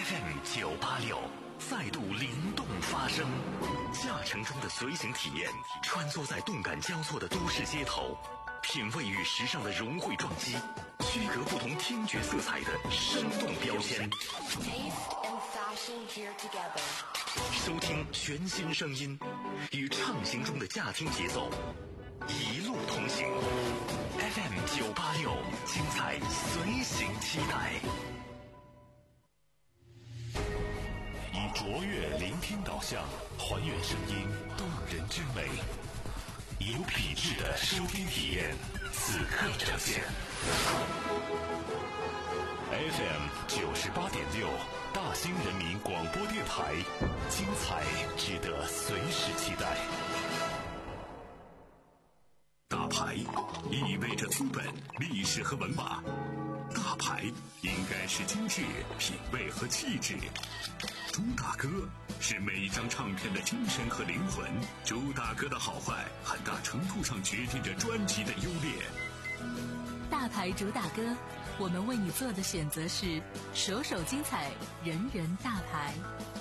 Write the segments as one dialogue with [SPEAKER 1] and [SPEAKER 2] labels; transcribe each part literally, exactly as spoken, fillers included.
[SPEAKER 1] F M 九八六再度灵动发声，驾乘中的随行体验，穿梭在动感交错的都市街头，品味与时尚的融汇撞击，区隔不同听觉色彩的生动标签。收听全新声音，与畅行中的驾听节奏，一路同行。F M 九八六，精彩随行期待。以卓越聆听导向，还原声音动人之美，有品质的收听体验，此刻呈现。F M 九十八点六，大兴人民广播电台，精彩值得随时期待。大牌意味着资本、历史和文化，大牌应该是精致、品味和气质。朱大哥是每一张唱片的精神和灵魂，朱大哥的好坏很大程度上决定着专辑的优劣。
[SPEAKER 2] 大牌主打歌，我们为你做的选择是首首精彩，人人大牌。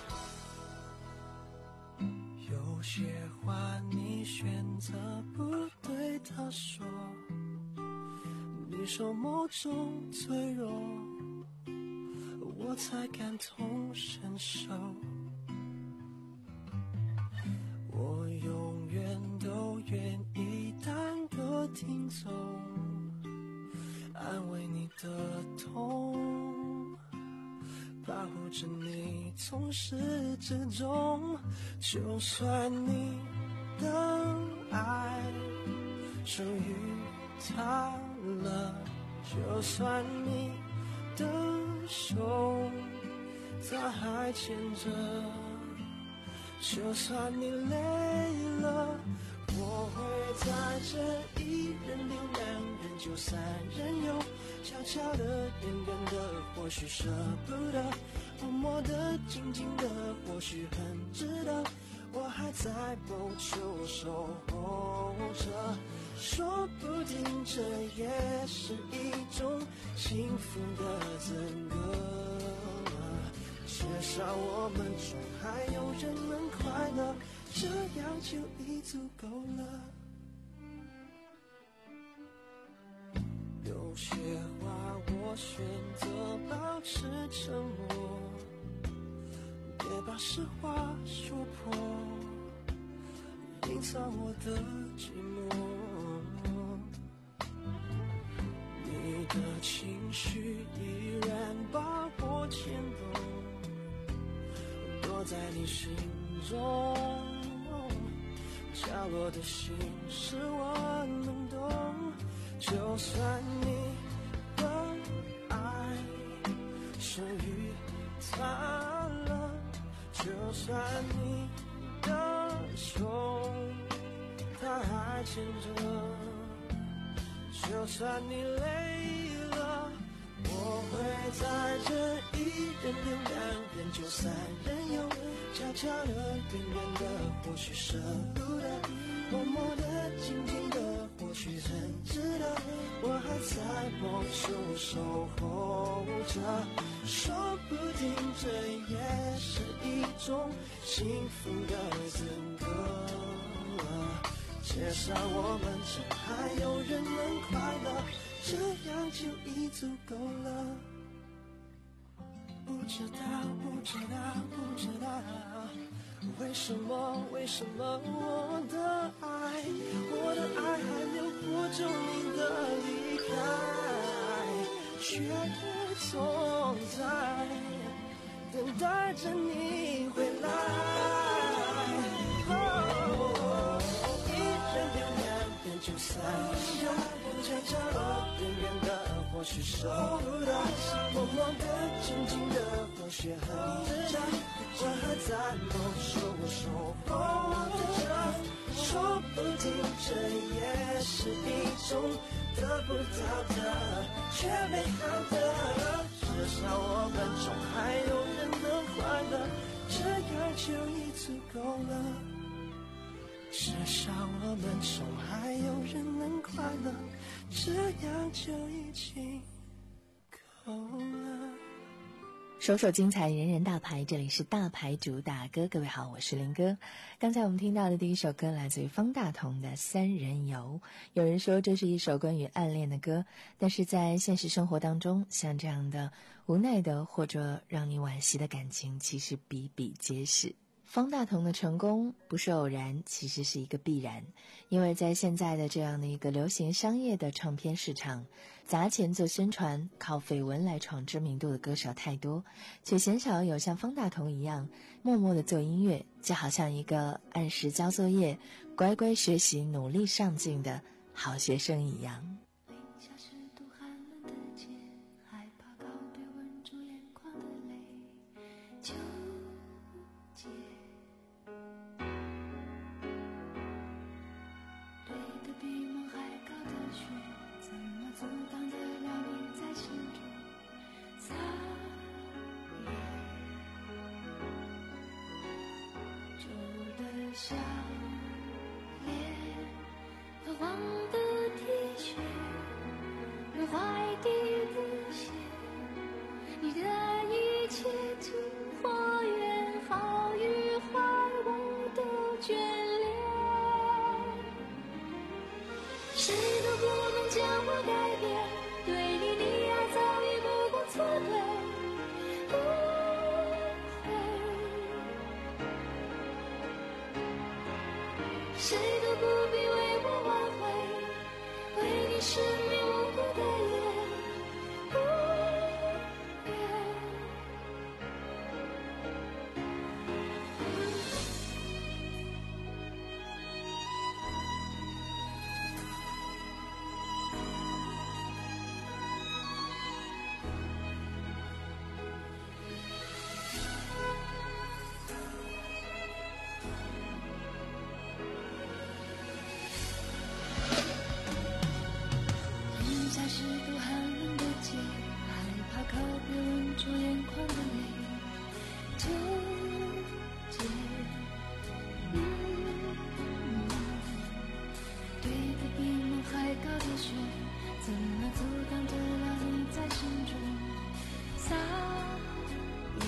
[SPEAKER 3] 有些话你选择不对他说，你说某种脆弱，我才感同身受。我永远都愿意当个听众，安慰你的痛，保护着你从始至终。就算你的爱属于他了，就算你的手他还牵着，就算你累了，我会在这一人留两人就三人游，悄悄的远远的或许舍不得，默默的静静的或许很值得，我还在某处守候着，说不定这也是一种幸福的资格，至少我们中还有人能快乐，这样就已足够了。有些话我选择保持沉默，别把实话说破，隐藏我的寂寞。你的情绪依然把我牵动，躲在你心中，角落的心事我能懂。就算你的爱属于他了，就算你的手他还牵着，就算你累了，我会在这一人留两人就三人游，悄悄的远远的或许舍不得，默默的静静的或许很值得，我还在某处守候着，说不定这也是一种幸福的资格，至少我们中还有人能快乐，这样就已足够了。不知道不知道不知道为什么为什么我的爱我的爱还留不住你的离开，却总在等待着你回来。哦，一人留两人就三人游，悄悄的远远的或许舍不得，默默的静静的或许很值得，我还在某处守候着，说不定这也是一种得不到的却美好的，至少我们中还有人能快乐，这样就已足够了，至少我们中还有人能快乐，这样就已经够了。
[SPEAKER 2] 首首精彩，人人大牌，这里是大牌主打歌。各位好，我是林哥。刚才我们听到的第一首歌来自于方大同的《三人游》。有人说这是一首关于暗恋的歌，但是在现实生活当中，像这样的无奈的或者让你惋惜的感情其实比比皆是。方大同的成功不是偶然，其实是一个必然，因为在现在的这样的一个流行商业的唱片市场，砸钱做宣传，靠绯闻来闯知名度的歌手太多，却鲜少有像方大同一样默默地做音乐，就好像一个按时交作业、乖乖学习、努力上进的好学生一样。
[SPEAKER 4] 笑脸和黄的 T 恤，和怀地的鞋，你的一切情或怨，好与坏我都眷恋，谁都不能将我改变，对你溺爱早已目光错对，不谁都不必为我挽回，为你失眠无辜的眼，不愿。是多寒冷的街，害怕靠别吻住眼眶的泪，纠结、嗯嗯、对得比梦还高的雪，怎么阻挡得了你在心中撒野，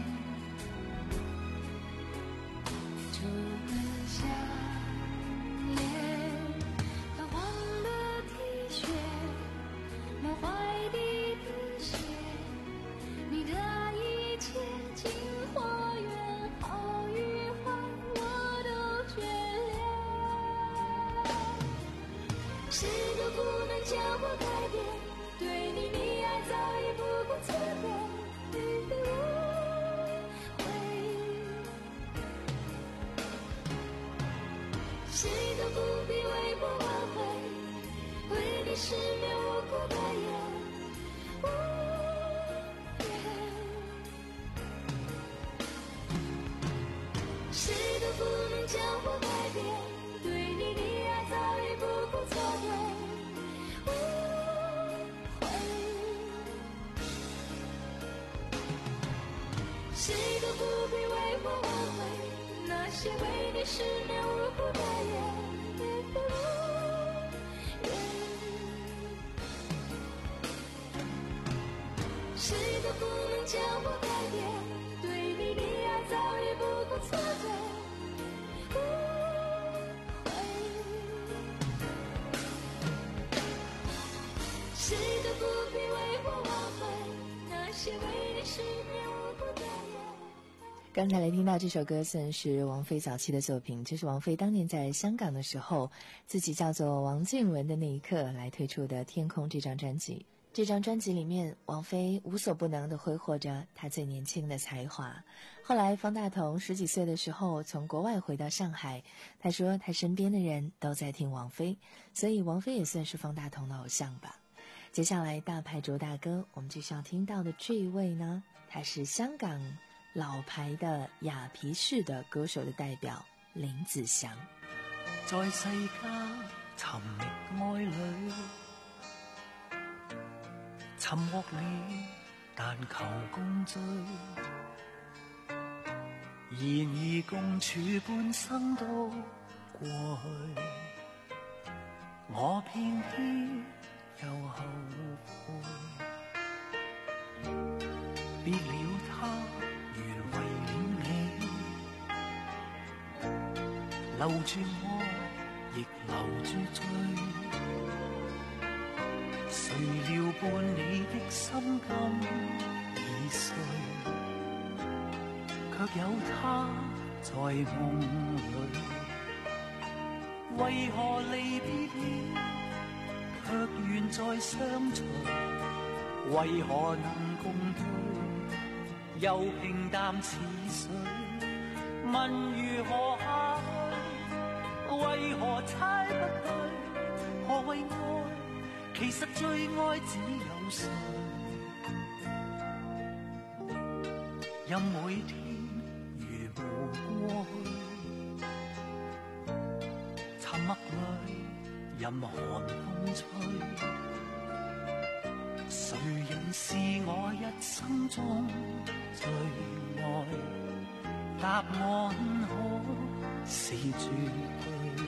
[SPEAKER 4] 旧的笑脸，泛黄的 T 恤，满怀地的鞋，你的一切情或怨，好与坏我都眷恋，谁都不能将我改变，对你溺爱早已不顾错对，对我会，谁都不必为我挽回，为你失眠无辜的眼，无言，谁都不能将我改变，对你溺爱早已不顾错对，无悔，谁都不必为我挽回，那些为你失眠无辜的眼，谁都不能将我改变，对你溺爱早已不顾错对，无悔，谁都不必为我挽回，那些为你失眠无辜的眼。
[SPEAKER 2] 刚才来听到这首歌算是王菲早期的作品，这是王菲当年在香港的时候自己叫做王靖雯的那一刻来推出的《天空》这张专辑。这张专辑里面，王菲无所不能地挥霍着她最年轻的才华。后来方大同十几岁的时候从国外回到上海，他说他身边的人都在听王菲，所以王菲也算是方大同的偶像吧。接下来大牌主打歌，我们就要听到的这一位呢，他是香港老牌的雅皮式的歌手的代表林子祥。
[SPEAKER 5] 在世間尋覓愛侶，尋獲了但求共聚，然而共處半生都過去，我偏偏又後悔，別了他留住我，亦留住醉。誰料伴你的心今已碎，卻有他在夢裏。為何離別了，卻願再相隨？為何能共對，又平淡似水？問如何下去，為何猜不對？何謂愛？其實最愛只有誰？任每天如無過去，沉默裏任寒風吹，誰人是我一生中最愛？答案可是絕對。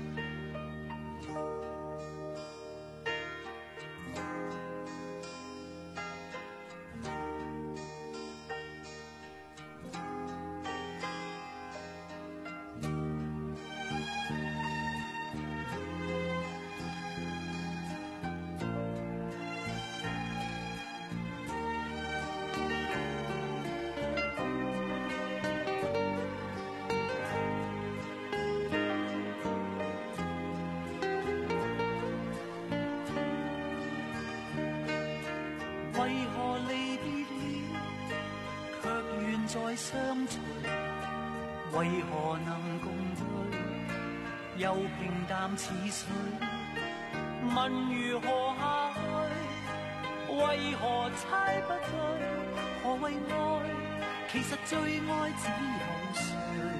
[SPEAKER 5] 為何離別了，卻願再相隨？為何能共對，又平淡似水？問如何下去，為何猜不對？何謂愛？其實最愛只有誰？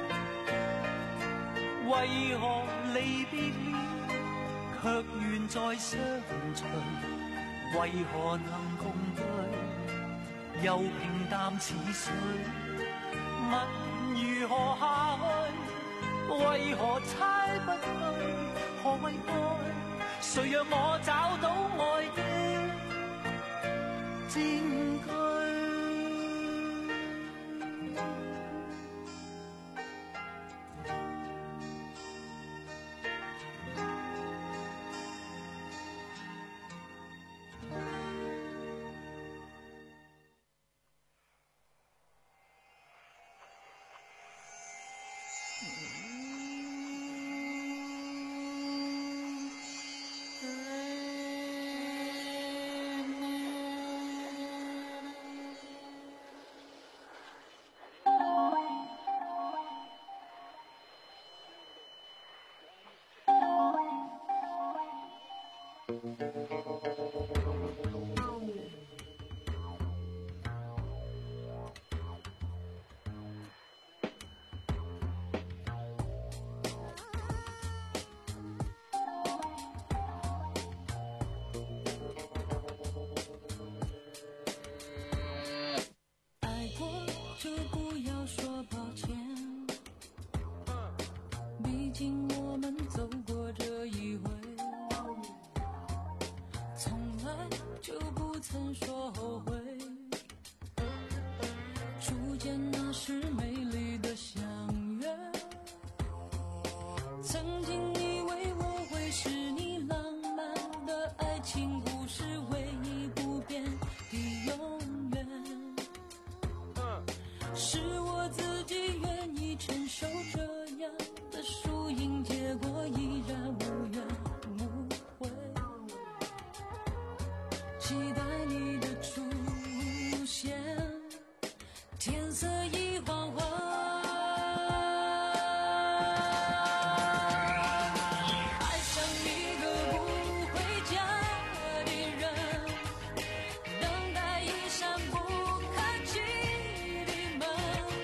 [SPEAKER 5] 為何離別了，卻願再相隨？為何能共對，又平淡似水？問如何下去，為何猜不對？何謂愛？誰讓我找到愛的證據？
[SPEAKER 4] 爱过就不要说抱歉，毕竟我们走过这一回，从来就不曾说后悔。初见那是美丽的相约，曾经以为我会是你浪漫的爱情故事唯一不变的永远，是我自己愿意承受这样的输赢，结果依然无怨无悔。期待你的出现，天色已黄昏，爱上一个不回家的人，等待一扇不开启的门。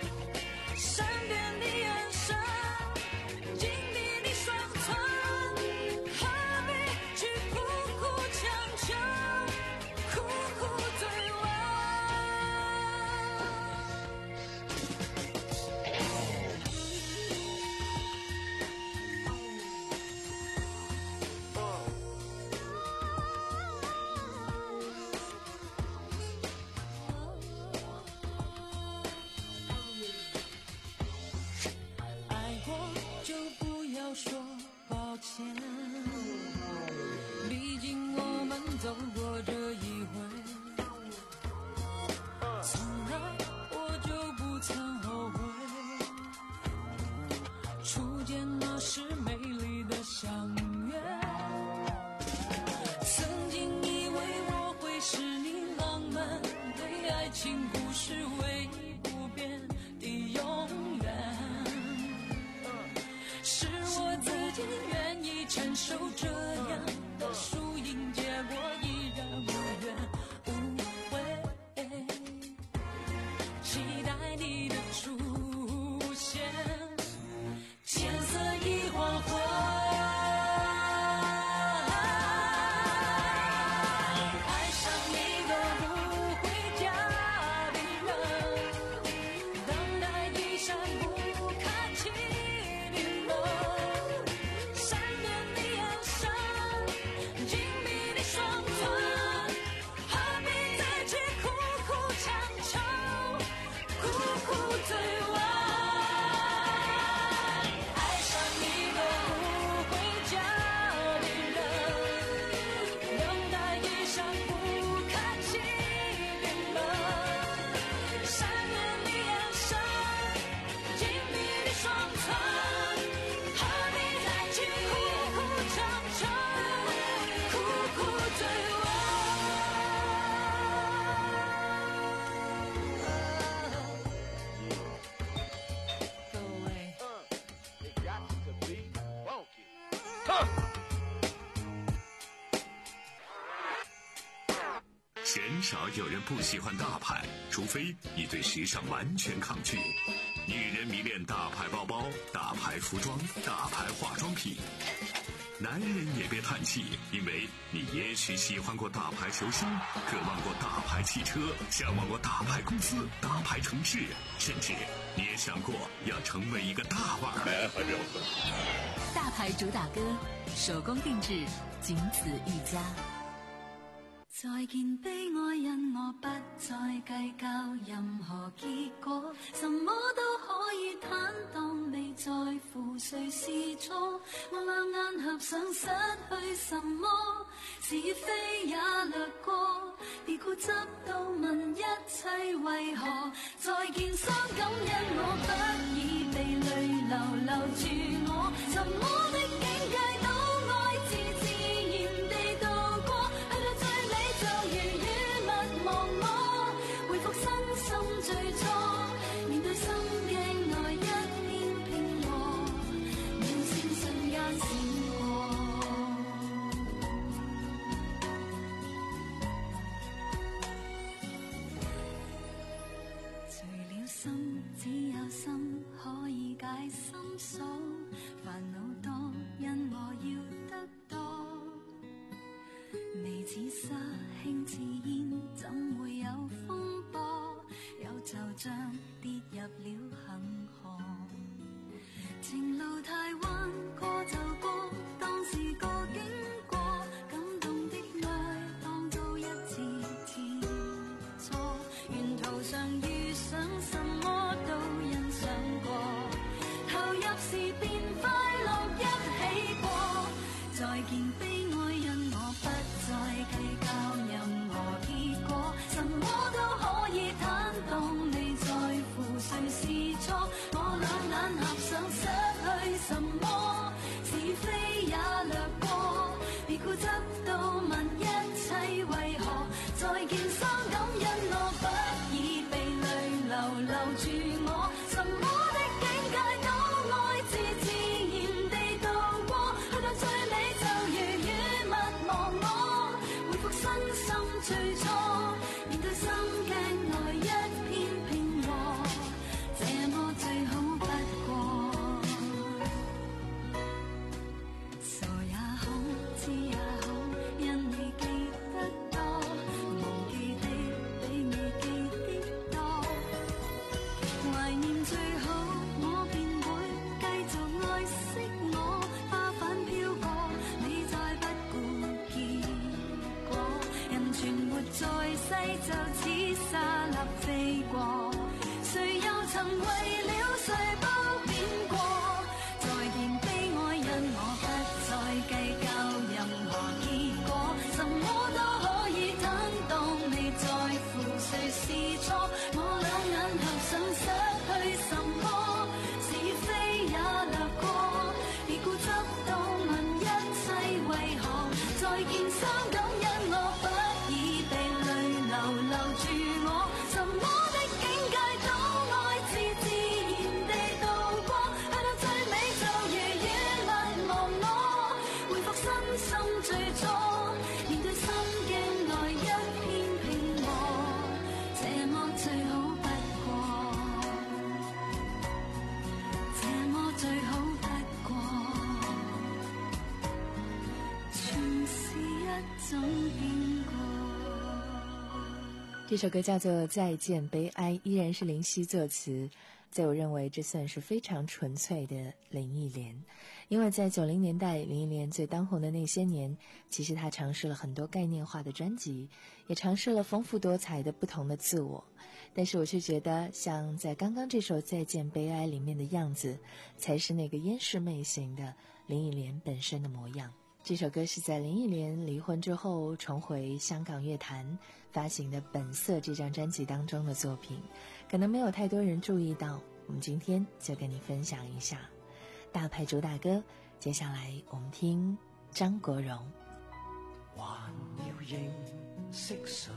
[SPEAKER 1] 鲜少有人不喜欢大牌，除非你对时尚完全抗拒。女人迷恋大牌包包、大牌服装、大牌化妆品。男人也别叹气，因为你也许喜欢过大牌球星，渴望过大牌汽车，向往过大牌公司、大牌城市，甚至你也想过要成为一个大腕儿。
[SPEAKER 2] 大牌主打歌，手工定制，仅此一家。
[SPEAKER 4] 再見悲哀，因我不再計較任何結果，什麼都可以坦蕩，未在乎誰是錯。我兩眼合上，失去什麼，是非也掠過，別固執到問一切為何。再見傷感，因我不已被淚流留住我，什麼的境界都愛自自然地度過，去到最美就如雨勿忘我，回復身心最初，面對心鏡內一片平和，秒閃瞬間閃過。除了心，只有心可以解心鎖，煩惱多，因我要得多。微似沙，輕似煙，怎會有風波？有就像跌入了恒河。情路太彎，過就過，當是個經過。感動的愛，當做一次切磋。沿途上遇上什麼都欣賞過，投入時便快樂一起過。再見悲哀，因我不再計較任何結果，什麼都可以坦蕩，未在乎誰是錯。我兩眼合上，失去什麼，是非也掠過，別固執到問一切為何。再見傷感，因我不已被淚流留住我，什麼的境界都愛自自然地度過，去到最美就如雨勿忘我，回復身心最初，面對心鏡內一片平和，這麼最好不過。傻也好，知也好，因你記得多，忘記的比你記的多。懷念最好，我便會繼續愛惜我，花瓣飄過，你再不顧結果。人存活在世，就似沙粒飛過，誰又曾為了誰不變過？再見悲哀，因我不再計較任何結果，什麼都可以坦蕩，未在乎誰是錯。我兩眼合上，失去什麼，是非也掠過，別固執到問一切為何。再見傷感，因我不已被淚流留住我，什麼的境界都愛自自然地度過，去到最美就如雨勿忘我，回復身心最初，面對心鏡內一片平和，這麼最好不過，這麼最好不過，全是一種變過。
[SPEAKER 2] 这首歌叫做《再见悲哀》，依然是林夕作词。在我认为，这算是非常纯粹的林忆莲，因为在九零年代，林忆莲最当红的那些年，其实她尝试了很多概念化的专辑，也尝试了丰富多彩的不同的自我。但是我却觉得，像在刚刚这首《再见悲哀》里面的样子，才是那个烟视媚型的林忆莲本身的模样。这首歌是在林忆莲离婚之后重回香港乐坛发行的《本色》这张专辑当中的作品，可能没有太多人注意到，我们今天就跟你分享一下大牌主打歌。接下来我们聽張國榮。
[SPEAKER 3] 還要認識誰，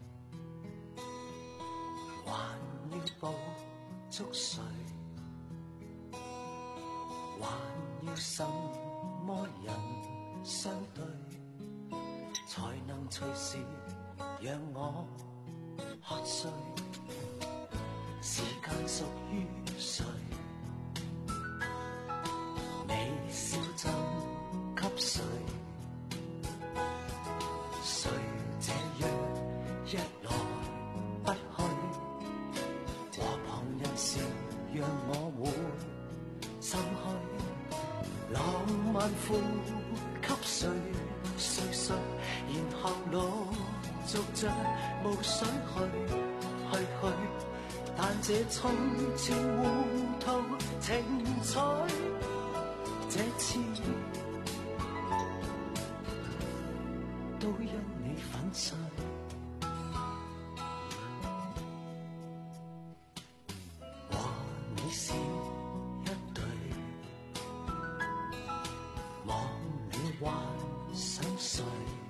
[SPEAKER 3] 還要捕捉誰，還要什麼人相對，才能隨時讓我喝醉，時間屬於誰？你笑怎給誰？誰這樣一來不去？和旁人笑，讓我會心虛。浪漫付給誰？誰誰？然後陸續着霧水去去去。但這從前糊塗情彩，這次都因你粉碎。和你是一對，望你幻想誰？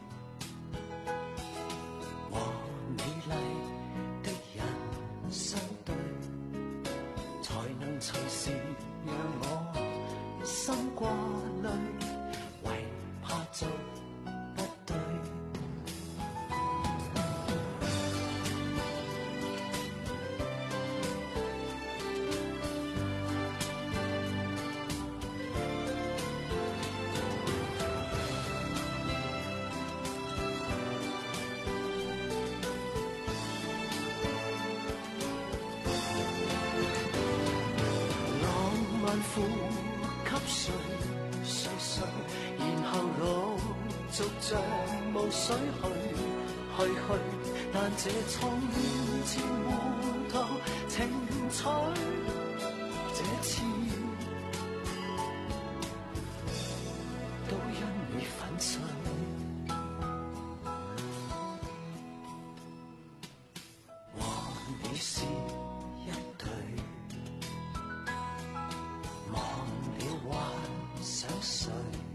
[SPEAKER 3] 和美麗的人相對，才能隨時讓我心掛慮，為怕做不對。付給誰誰誰，然後陸續着霧水去去去。但這從前糊塗情彩，這次都因你粉碎。和你是一對，忘了幻想誰？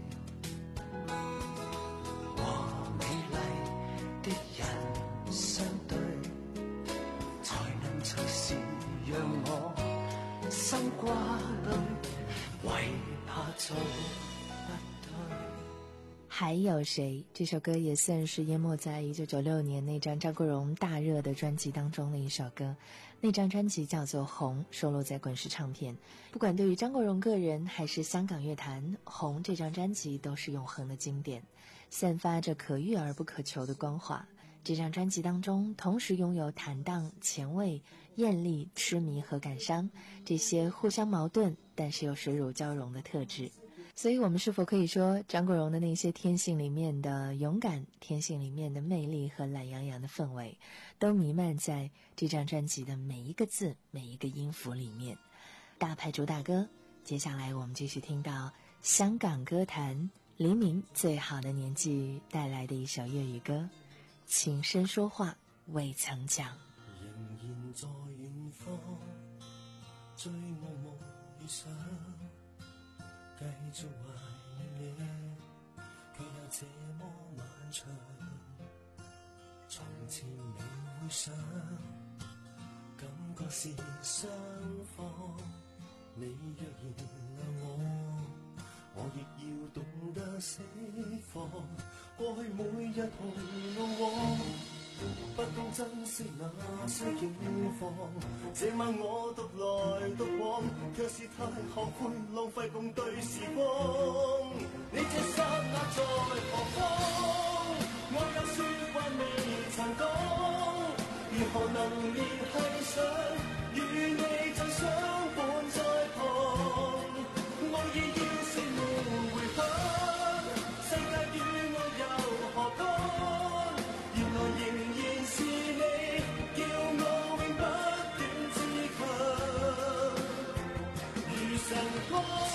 [SPEAKER 3] 和美麗的人相對，才能隨時讓我心掛慮，為怕做不對。
[SPEAKER 2] 還有誰？這首歌也算是淹沒在一九九六年那張張國榮大熱的專輯當中的一首歌。那張專輯叫做《紅》，收錄在滾石唱片。不管對於張國榮個人還是香港樂壇，《紅》這張專輯都是永恆的經典，散發着可遇而不可求的光華。這張專輯當中同時擁有坦蕩、前衛、豔麗、痴迷和感傷這些互相矛盾但是又水乳交融的特質。所以我們是否可以說，張國榮的那些天性裡面的勇敢，天性裡面的魅力和懶洋洋的氛圍，都彌漫在這張專輯的每一個字，每一個音符裡面。大牌主打歌，接下來我們繼續聽到香港歌壇黎明最好的年紀帶來的一首粵語歌，情深說話未曾講。
[SPEAKER 3] 仍然在遠方追我夢想，繼續懷念你，卻又這麼漫長。從前未會想，感覺是雙方。你若原諒我，我亦要懂得釋放。過去每日同路往，不懂珍惜那些境況。這晚我獨來獨往，卻是太後悔浪費共對時光。你這剎那在何方？我有說話未曾講，如何能聯繫上？與你就相伴在旁，無意要說沒回響，世界與我又何干？原來仍然是你，叫我永不斷自強，如晨光。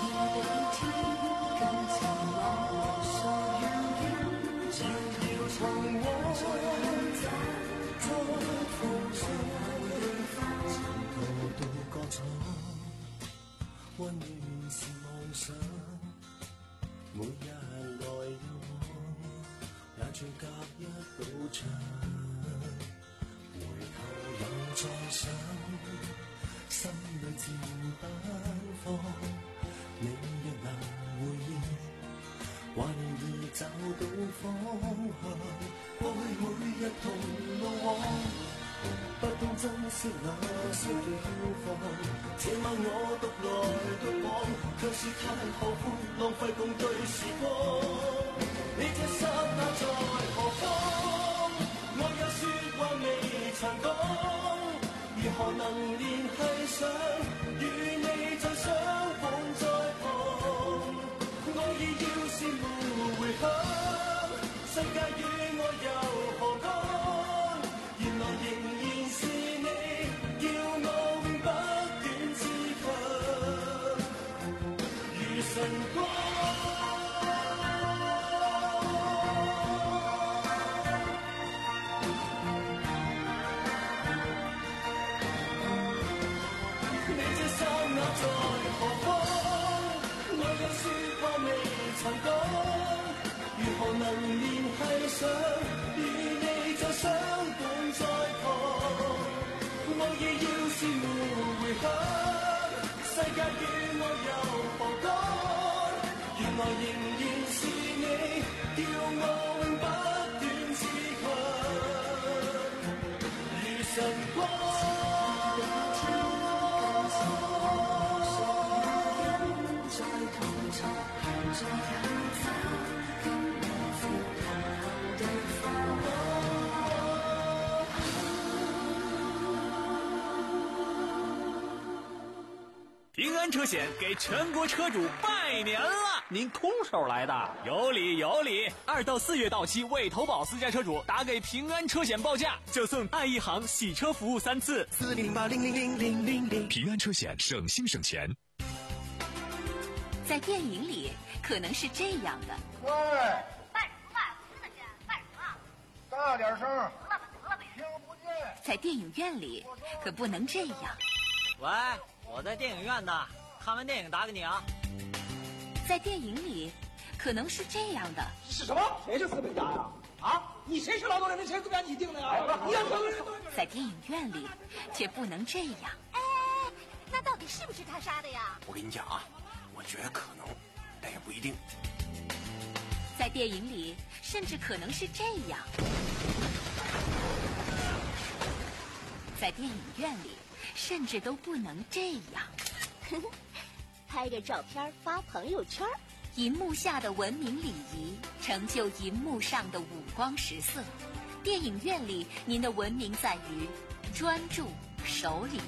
[SPEAKER 3] 溫暖是夢想，每日來要往，也像隔一道牆。回頭又再想，心裏自不放。你若能回應，還容易找到方向。過去每一同路往，不懂珍惜那些景況。這晚我獨來獨往，卻是太後悔，浪費共對時光。你這剎那在何方？我有説話未曾講，如何能聯繫上？與你再相伴在旁，我已要是沒回響，世界與我又何干？原來仍然是你，叫我永不斷自強，如晨光。在何方？我有説話未曾講，如何能聯繫上？與你再相伴在旁，我已要是沒回響，世界與我又何干？原來仍然是你，叫我永不斷自強，如晨光。
[SPEAKER 6] 平安车险给全国车主拜年了！
[SPEAKER 7] 您空手来的？
[SPEAKER 6] 有理有理！二到四月到期未投保私家车主打给平安车险报价，就送爱一行洗车服务三次。
[SPEAKER 3] 四零八零零零零零零。
[SPEAKER 1] 平安车险省心省钱。
[SPEAKER 8] 在电影里可能是这样的。
[SPEAKER 9] 喂，
[SPEAKER 10] 干什么啊？听得见，干什么？
[SPEAKER 9] 大点声。
[SPEAKER 10] 得了吧，得了呗。
[SPEAKER 9] 听不见。
[SPEAKER 8] 在电影院里可不能这样。
[SPEAKER 11] 喂，我在电影院呢，看完电影打给你啊。
[SPEAKER 8] 在电影里可能是这样的。
[SPEAKER 9] 是什么？谁是资本家呀？啊，你谁是劳动人民？谁是资本家？你定的呀？你要说
[SPEAKER 8] 在电影院里却不能这样。
[SPEAKER 10] 哎，那到底是不是他杀的呀？
[SPEAKER 12] 我跟你讲啊，我觉得可能，但也不一定。
[SPEAKER 8] 在电影里甚至可能是这样。在电影院里甚至都不能这样。
[SPEAKER 10] 拍个照片发朋友圈，
[SPEAKER 8] 银幕下的文明礼仪成就银幕上的五光十色。电影院里您的文明在于专注守礼。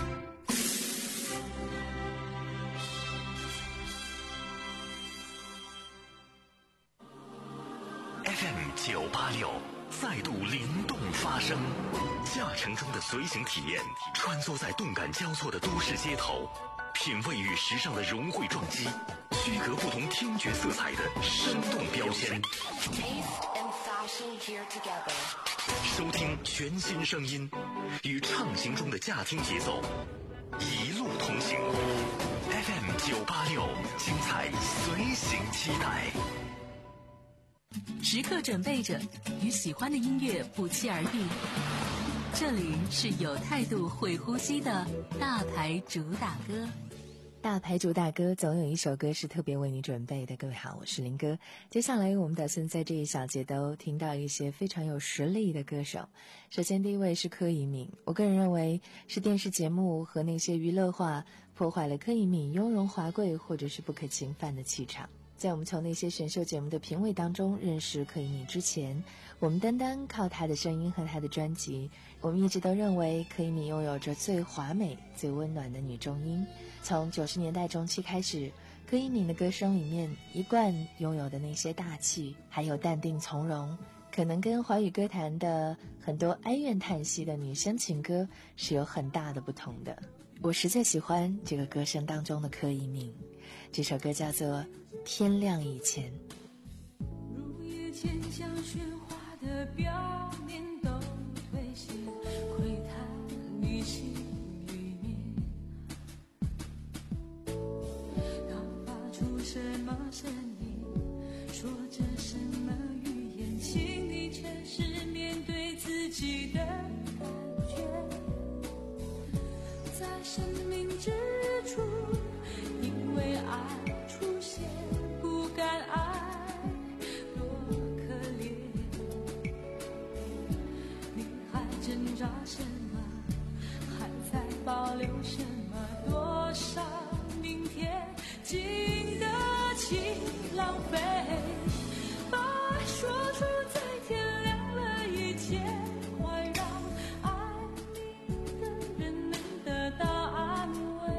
[SPEAKER 1] F M 九八六再度灵动发声，驾乘中的随行体验，穿梭在动感交错的都市街头，品味与时尚的融汇撞击，区隔不同听觉色彩的生动标签。收听全新声音，与畅行中的驾听节奏，一路同行。F M 九八六，精彩随行期待。
[SPEAKER 13] 时刻准备着，与喜欢的音乐不期而遇。这里是有态度、会呼吸的大牌主打歌。
[SPEAKER 2] 大牌主打歌总有一首歌是特别为你准备的。各位好，我是林哥。接下来我们打算在这一小节都听到一些非常有实力的歌手。首先第一位是柯以敏，我个人认为是电视节目和那些娱乐化破坏了柯以敏雍容华贵或者是不可侵犯的气场。在我们从那些选秀节目的评委当中认识柯以敏之前，我们单单靠她的声音和她的专辑，我们一直都认为柯以敏拥有着最华美最温暖的女中音。从九十年代中期开始，柯以敏的歌声里面一贯拥有的那些大气还有淡定从容，可能跟华语歌坛的很多哀怨叹息的女生情歌是有很大的不同的。我实在喜欢这个歌声当中的柯以敏，这首歌叫做天亮以前。
[SPEAKER 4] 入夜前将喧哗的表面都褪卸，窥探你心里面，他发出什么声音，说着什么语言，心里全是面对自己的感觉。在生命之初，因为爱出现，不敢爱，多可怜。 扎什么，还在保留什么？多少明天经得起浪费？把爱说出，在天亮了以前，快让爱你的人能得到安慰。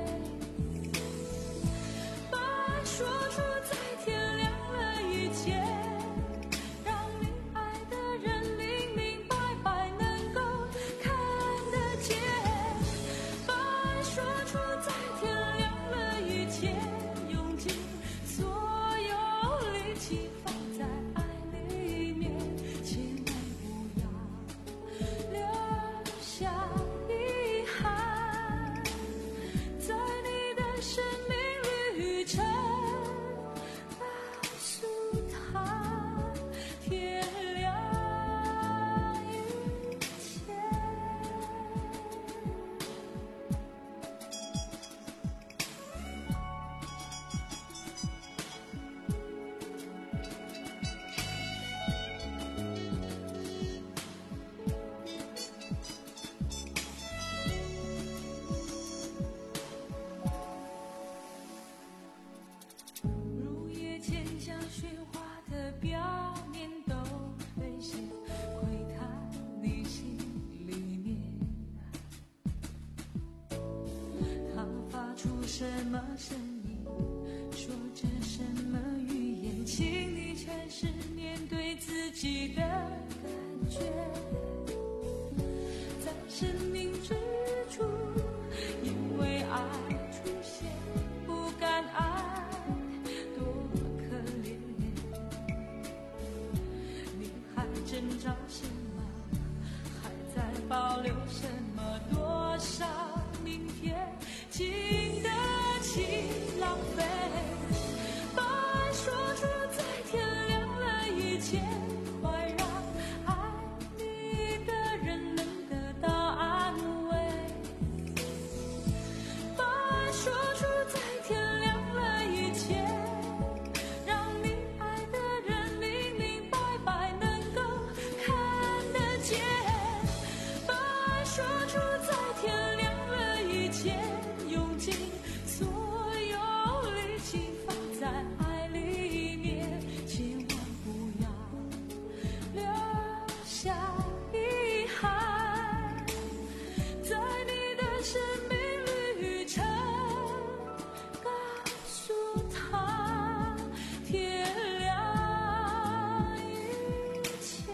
[SPEAKER 4] 把爱说出，在天亮了以前，让你爱的人明明白白能够看得见。把爱说出，在天亮了以前，用尽所有力气放在爱里面，千万不要留下遗憾。在你的生命旅程，告诉他天亮以前。入夜前像雪花的表面都被谁窥探你心里面？他发出什么声音，说着什么语言？请你诚实面对自己的感觉。在生命之初，因为爱出现，不敢爱，多可怜。你还挣扎什么？还在保留什么？多少明天经得起浪费？把爱说出，在天亮了以前，快让爱你的人能得到安慰。把爱说出，在天亮了以前，让你爱的人明明白白能够看得见。把爱说出，在天亮了以前，用尽所有力气放在爱里面，千万不要留下遗憾。在你的生命旅程，告诉他天亮以前。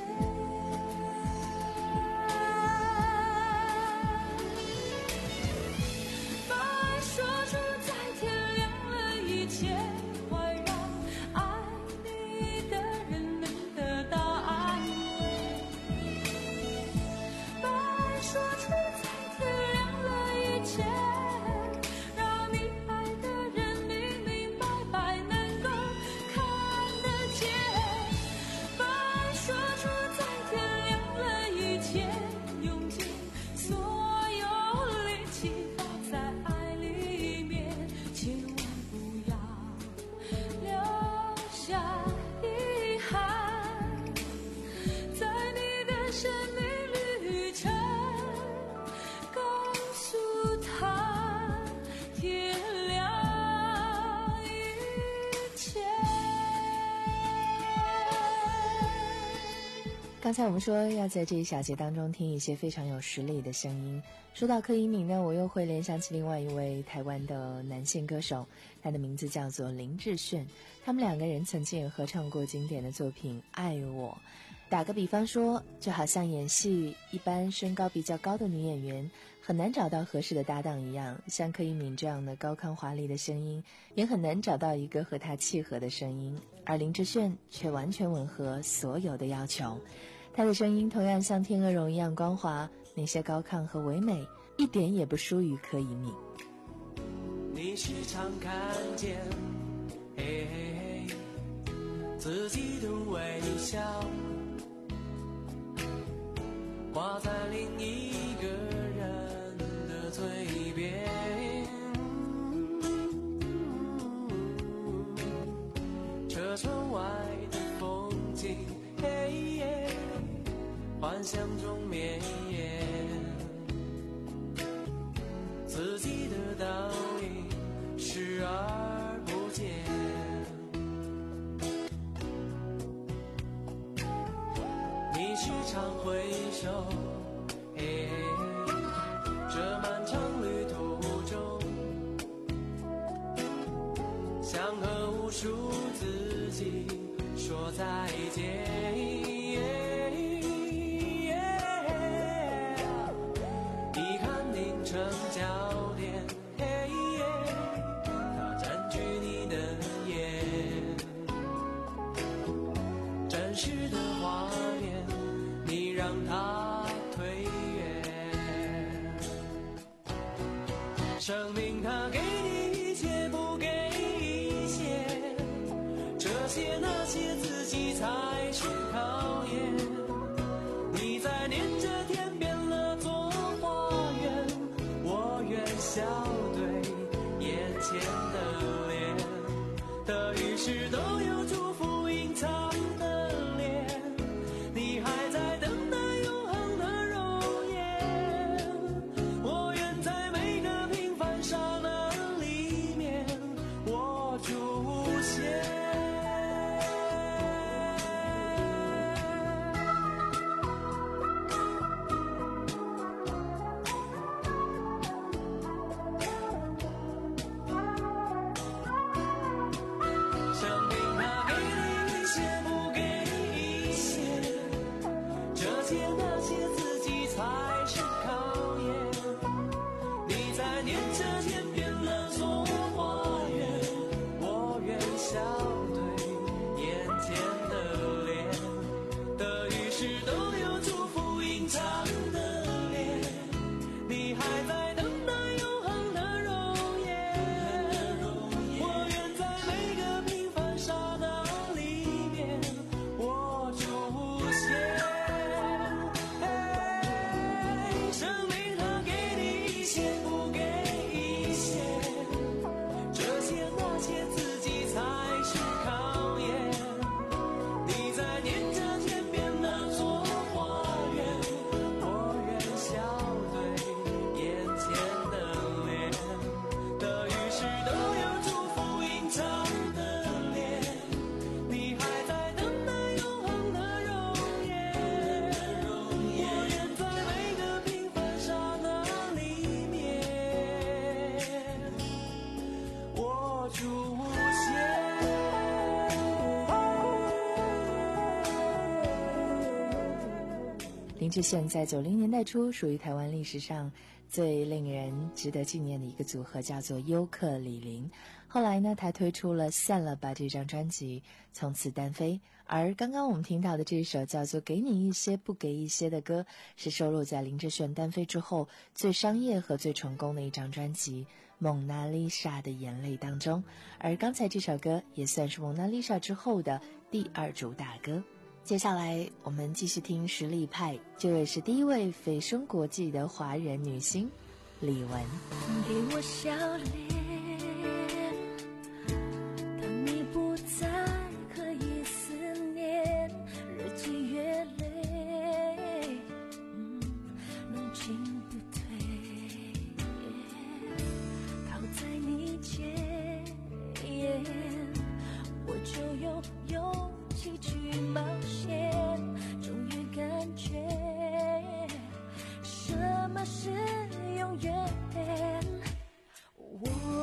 [SPEAKER 4] 把爱说出，在天亮了以前，快让爱你的人能得到安慰。把爱说出，在天亮了以前，让你爱的人明明白白能够看得见。把爱说出，在天亮了以前，用尽所有力气放在爱里面，千万不要留下遗憾。在你的生命旅程，告诉他天亮以前。
[SPEAKER 2] 刚才我们说要在这一小节当中听一些非常有实力的声音。说到柯以敏呢，我又会联想起另外一位台湾的男性歌手，他的名字叫做林志炫。他们两个人曾经也合唱过经典的作品《爱我》。打个比方说，就好像演戏，一般身高比较高的女演员很难找到合适的搭档一样，像柯以敏这样的高亢华丽的声音，也很难找到一个和她契合的声音，而林志炫却完全吻合所有的要求。他的声音同样像天鹅绒一样光滑，那些高亢和唯美一点也不输于柯以敏。
[SPEAKER 3] 你时常看见嘿嘿嘿自己的微笑挂在另一个人的嘴边，车窗外的风景，嘿耶，幻想中绵延。 倒影视而不见。你时常回首，嘿这漫长旅途中，想和无数自己说再见。一看凌晨焦点，它占据你的眼，真实的画面你让它推远。生命它给你一切不给一些，这些那些自己才是考验。你在念着天变了做花园，我愿笑对眼前的脸，得与失都有祝福隐藏的脸。你还在等待永恒的容颜，我愿在每个平凡刹那里面我出现。生命它给你一些不给一些，这些那些自己才是考验。你在念着天边了座花园，我愿笑对眼前的脸，得与失都有祝福隐藏的脸。你还在等待永恒的容颜，我愿在每个平凡刹那里面我出现。生命它给你一些不给一些，这些那些自己才是考验。你在念着天边那座花园，我愿笑对眼前的脸，得与失都有祝福隐藏的脸。你还在等待永恒的容颜，我愿在每个平凡刹那里面我出现。
[SPEAKER 2] 林志炫在九零年代初属于台湾历史上最令人值得纪念的一个组合，叫做优客李林。后来呢，他推出了《散了吧》这张专辑，从此单飞。而刚刚我们听到的这首叫做《给你一些不给一些》的歌，是收录在林志炫单飞之后最商业和最成功的一张专辑《蒙娜丽莎的眼泪》当中。而刚才这首歌也算是蒙娜丽莎之后的第二主打歌。接下来我们继续听实力派，这位是第一位蜚声国际的华人女星李玟。
[SPEAKER 4] 给我笑脸，当你不在可以思念，日积月累，嗯，浓情不退，靠在你肩，我就有勇气去冒险，终于感觉什么是永远。我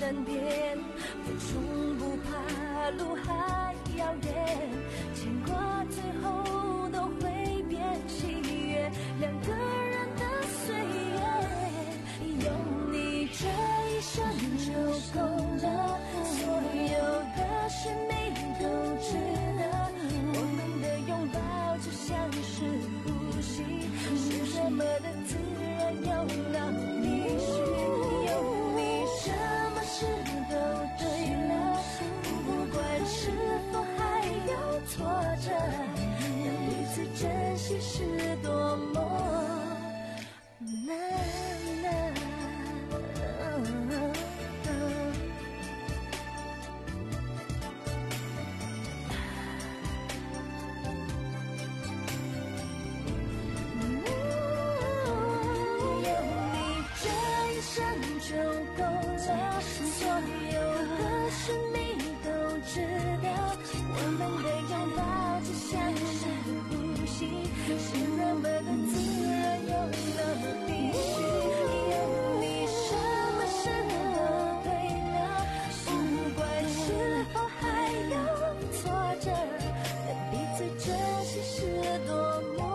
[SPEAKER 4] 难辨，我从不怕路还遥远，牵挂最后都会变喜悦，两个人的岁月，有你这一生就够了，所有的是你都值得，我们的拥抱就像是呼吸，是那么的自然又让你许，有你什么事都对了，不管是否还有挫折，让彼此珍惜是多么难得。就够了，所有的事你都值得，我们的拥抱就像是呼吸，是那么的自然又那么必须，有你什么事都对了，不管是否还有挫折，但彼此珍惜是多么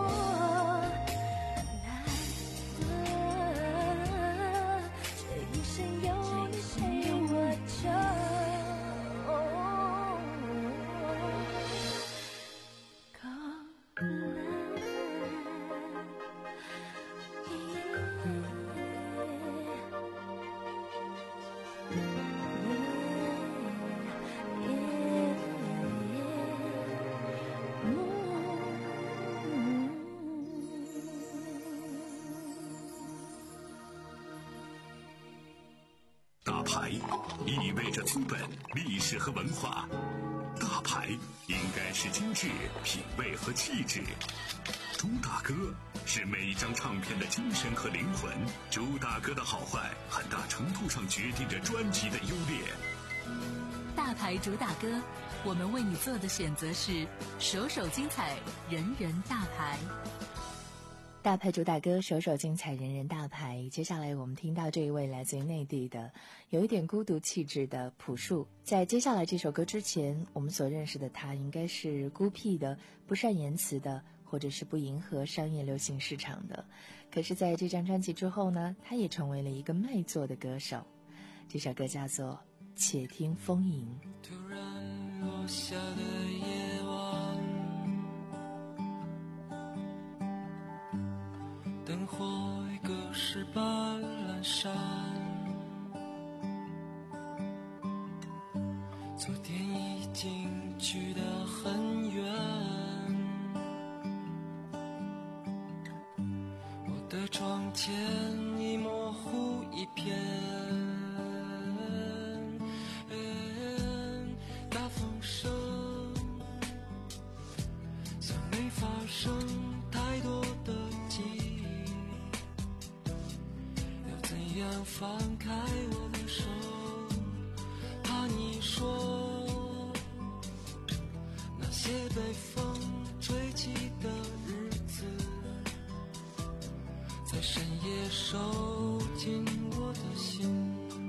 [SPEAKER 1] 意味着资本、历史和文化。大牌应该是精致、品味和气质。朱大哥是每一张唱片的精神和灵魂。朱大哥的好坏，很大程度上决定着专辑的优劣。
[SPEAKER 13] 大牌主打歌，我们为你做的选择是首首精彩，人人大牌。
[SPEAKER 2] 大牌主打歌，首首精彩，人人大牌。接下来我们听到这一位来自于内地的有一点孤独气质的朴树。在接下来这首歌之前，我们所认识的他应该是孤僻的、不善言辞的，或者是不迎合商业流行市场的。可是在这张专辑之后呢，他也成为了一个卖座的歌手。这首歌叫做《且听风吟》。
[SPEAKER 3] 突然落下的夜晚，灯火已隔世般阑珊，昨天已经去得很远，我的窗前已模糊一片，大风声像没发生太多的记忆，要怎样放开我的手，怕你说那些被风吹起的日子，在深夜收进我的心。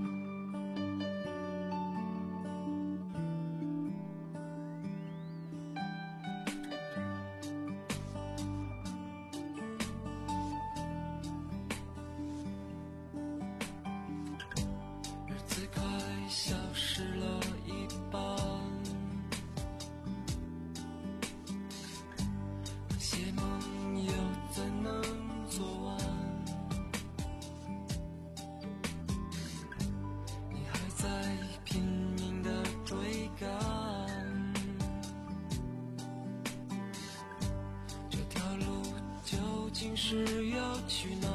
[SPEAKER 3] 是要去哪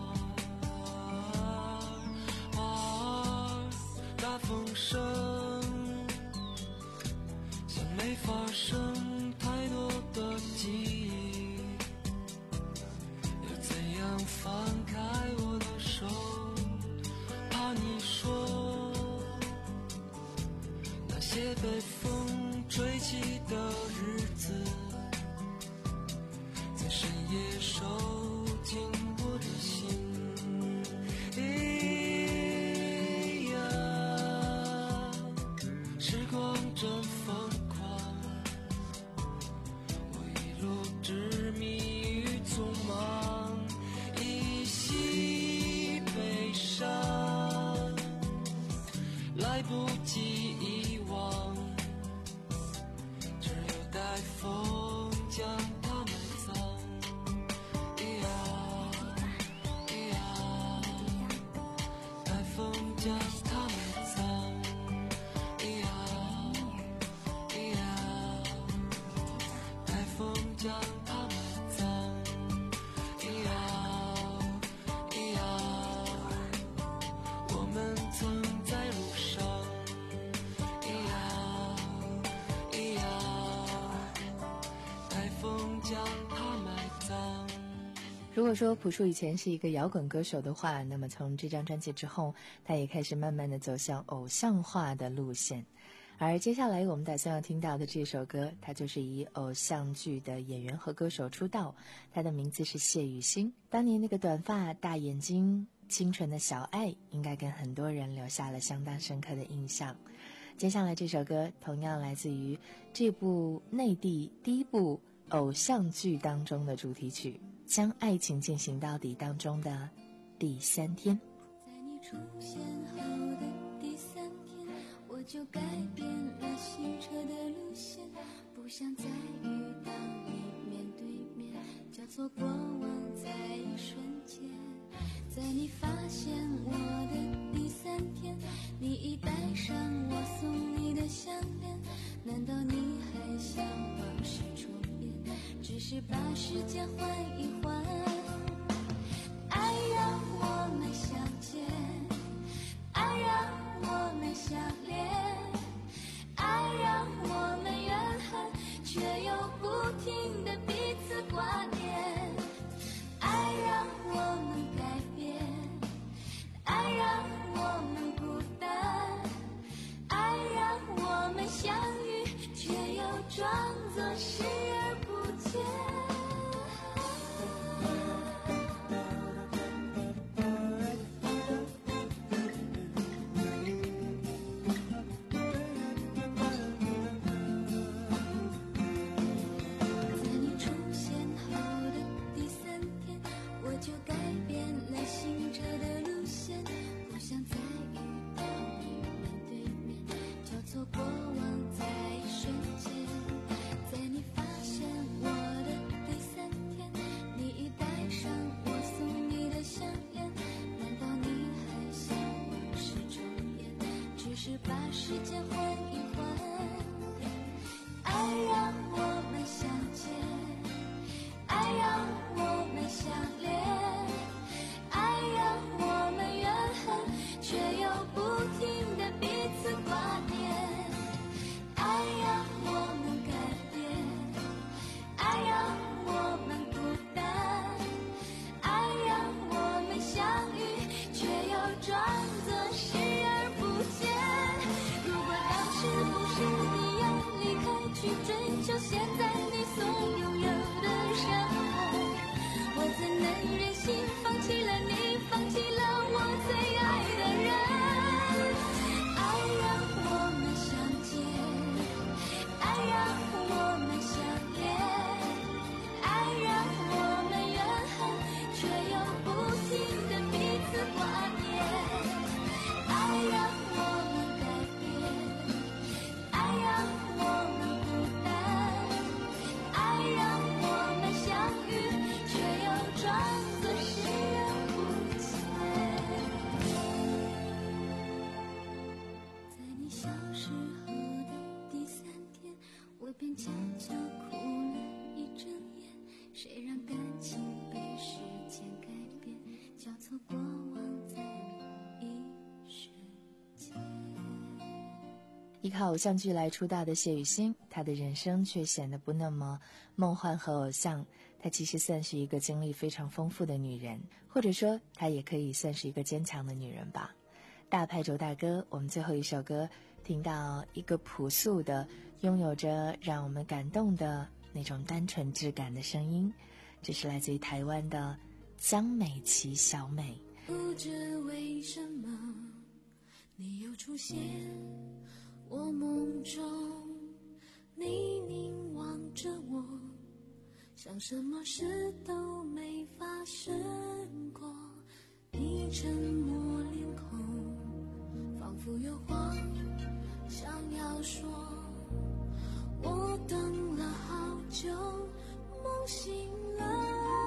[SPEAKER 3] 儿？大风声像没发生太多的记忆，要怎样放开我的手，怕你说那些被风吹起的日子，在深夜收进我的心。咿呀将它埋葬。咿呀咿呀，我们曾在路上。咿呀咿呀，台风将它埋葬。
[SPEAKER 2] 如果说朴树以前是一个摇滚歌手的话，那么从这张专辑之后，他也开始慢慢的走向偶像化的路线。而接下来我们打算要听到的这首歌，它就是以偶像剧的演员和歌手出道，他的名字是谢雨欣。当年那个短发大眼睛清纯的小爱，应该跟很多人留下了相当深刻的印象。接下来这首歌同样来自于这部内地第一部偶像剧当中的主题曲《将爱情进行到底》当中的第三天。
[SPEAKER 4] 在你出现后的第三天，我就改变了行车的路线，不想再遇到你面对面，交错过往在一瞬间。在你发现我的第三天，你已带上我送你的项链，难道你还想往事重演？只是把时间换一换，爱让我们相见，爱让我们相恋，爱让我们怨恨，却又不停地彼此挂念。爱让我们改变，爱让我们孤单，爱让我们相遇，却又装作视而不见。把时间换一换，爱让我们相见，爱让我们相恋，爱让我们怨恨，却又不停地彼此挂念。爱让我们改变，爱让我们孤单，爱让我们相遇，却又装作视而不见。是不是你要离开，去追求现在你所拥有的生活？我怎能忍心放弃了你，放弃了我最爱的人？爱让我们相见，爱让我们相恋，爱让我们怨恨，却又不停地彼此挂念。爱让我们爱让我们孤单，爱让我们相遇，却又装作视而不见。在你消失后的第三天，我便悄悄哭了一整夜。谁让感情被时间改变，交错过往在一瞬间。
[SPEAKER 2] 依靠偶像剧来出道的谢雨欣，她的人生却显得不那么梦幻和偶像。她其实算是一个经历非常丰富的女人，或者说她也可以算是一个坚强的女人吧。大牌主大哥，我们最后一首歌听到一个朴素的，拥有着让我们感动的那种单纯质感的声音，这是来自于台湾的江美琪小美。
[SPEAKER 4] 不知为什么你又出现我梦中，你凝望着我，像什么事都没发生过。你沉默脸孔，仿佛有话想要说。我等了好久，梦醒了。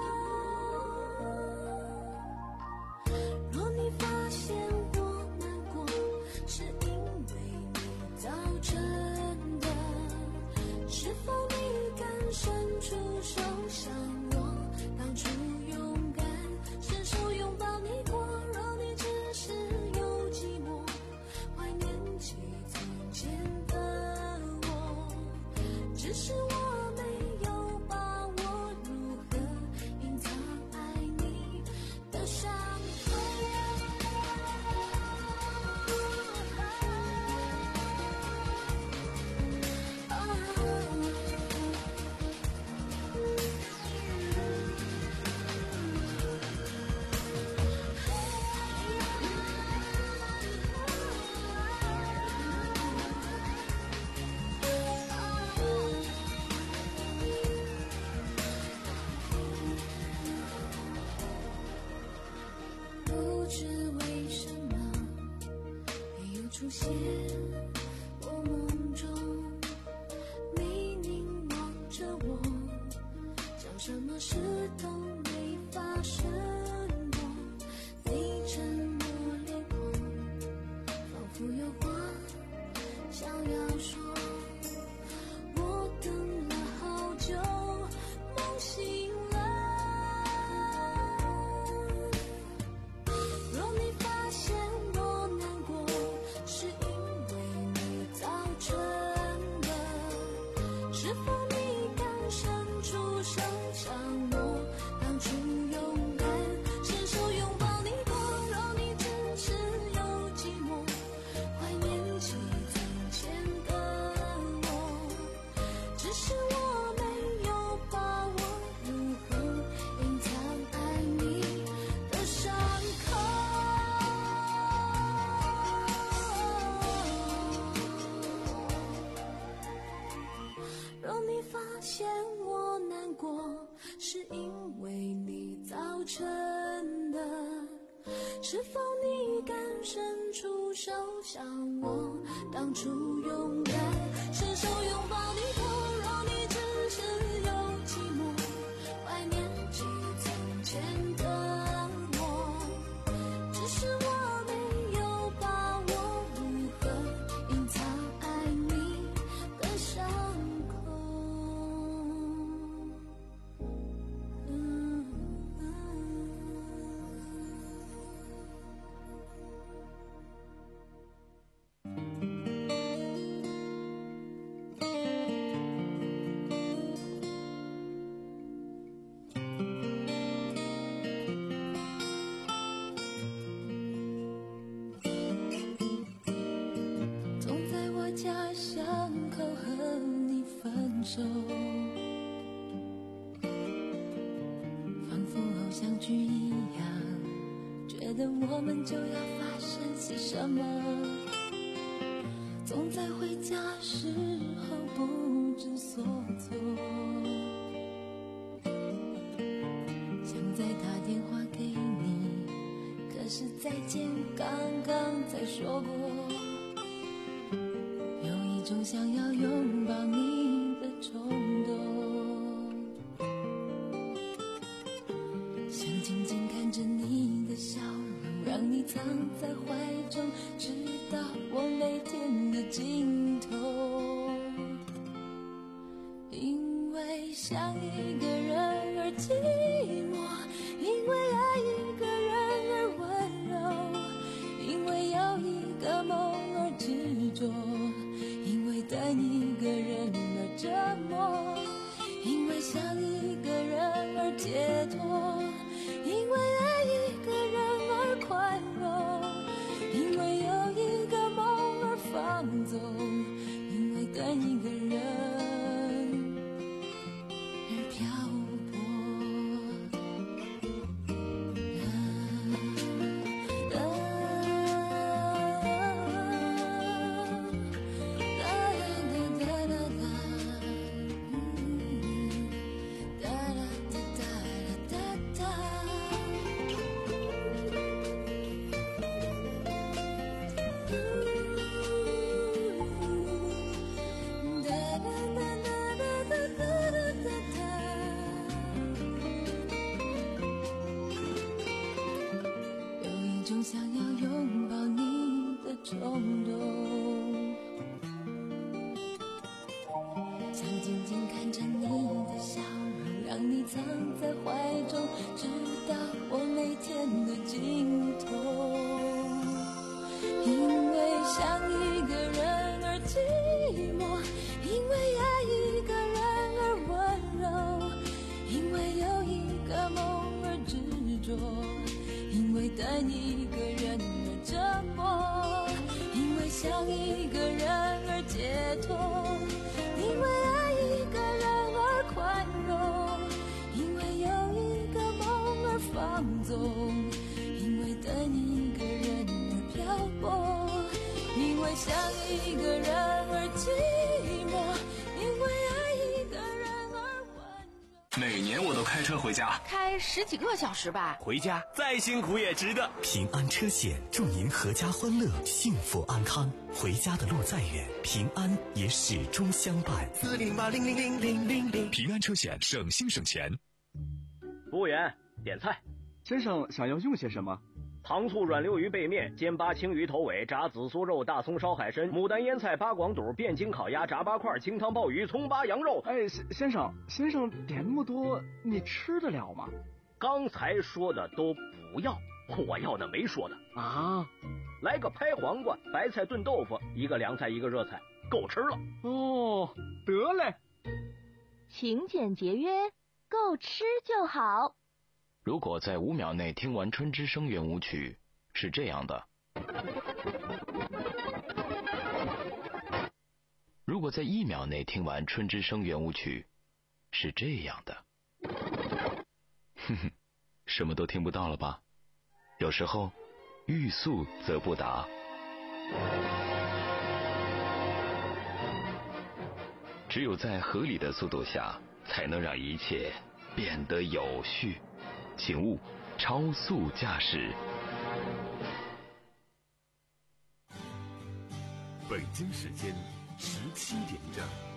[SPEAKER 4] 若你发现我难过，是因为你造成的，是否你更深处现我梦中，你凝望着我，像什么事都没发生过。你沉默脸孔，仿佛有话想要说。我等了好久，梦醒了。若你发现我难过，是因为你造成的。是否你敢伸出手向我，当初勇敢伸手拥抱你过？若你只是有寂寞，怀念起从前的我，只是我没有把握如何隐藏爱你的伤口。若你发现我难过，是因为你造成的。是否你敢伸出手向我，当初勇敢伸手拥抱你过？若你只是有寂寞，怀念起从前的我，只是我没有把握如何隐藏爱你的伤口。嗯总在我家巷口和你分手，仿佛偶像剧一样，觉得我们就要发生些什么。总在回家时候不知所措，想再打电话给你，可是再见刚刚才说过。有一种想要拥抱你的冲动，想静静看着你的笑容，让你藏在怀中，直到我每天的尽头。因为想一个人而寂寞，因为爱一个人而温柔，因为有一个梦而执着，因为等一个人而折磨，因为想一个人而解脱，因为爱一个人而宽容，因为有一个梦而放纵，因为等一个人而漂泊。想要拥抱你的冲动，想静静看着你的笑容，让你藏在怀中，直到我每天的尽头。因为想一个人而寂寞，因为爱一个人而温柔，因为有一个梦而执着，因为等一个人而折磨，因为想一个人而解脱，因为爱一个人而宽容，因为有一个梦而放纵，因为等一个人而漂泊，因为想一个人而寂寞，因为爱一个人而温柔。
[SPEAKER 14] 每年我都开车回家，
[SPEAKER 15] 开十几个小时吧。
[SPEAKER 6] 回家再辛苦也值得。
[SPEAKER 16] 平安车险，祝您阖家欢乐，幸福安康。回家的路再远，平安也始终相伴。
[SPEAKER 17] 四零零八零零零零零零，
[SPEAKER 1] 平安车险，省心省钱。
[SPEAKER 18] 服务员，点菜。
[SPEAKER 19] 先生想要用些什么？
[SPEAKER 18] 糖醋软溜鱼背面、煎八青鱼头尾、炸紫苏肉、大葱烧海参、牡丹腌菜、八广肚、汴京烤鸭、炸八块、清汤鲍鱼、葱八羊肉。
[SPEAKER 19] 哎，先生，先生点那么多，你吃得了吗？
[SPEAKER 18] 刚才说的都不要，我要的没说的
[SPEAKER 19] 啊。
[SPEAKER 18] 来个拍黄瓜、白菜炖豆腐，一个凉菜，一个热菜，够吃了。
[SPEAKER 19] 哦，得嘞。
[SPEAKER 10] 勤俭节约，够吃就好。
[SPEAKER 20] 如果在五秒内听完《春之声》圆舞曲，是这样的；如果在一秒内听完《春之声》圆舞曲，是这样的。哼哼，什么都听不到了吧？有时候，欲速则不达。只有在合理的速度下，才能让一切变得有序。请勿超速驾驶。
[SPEAKER 1] 北京时间十七点整。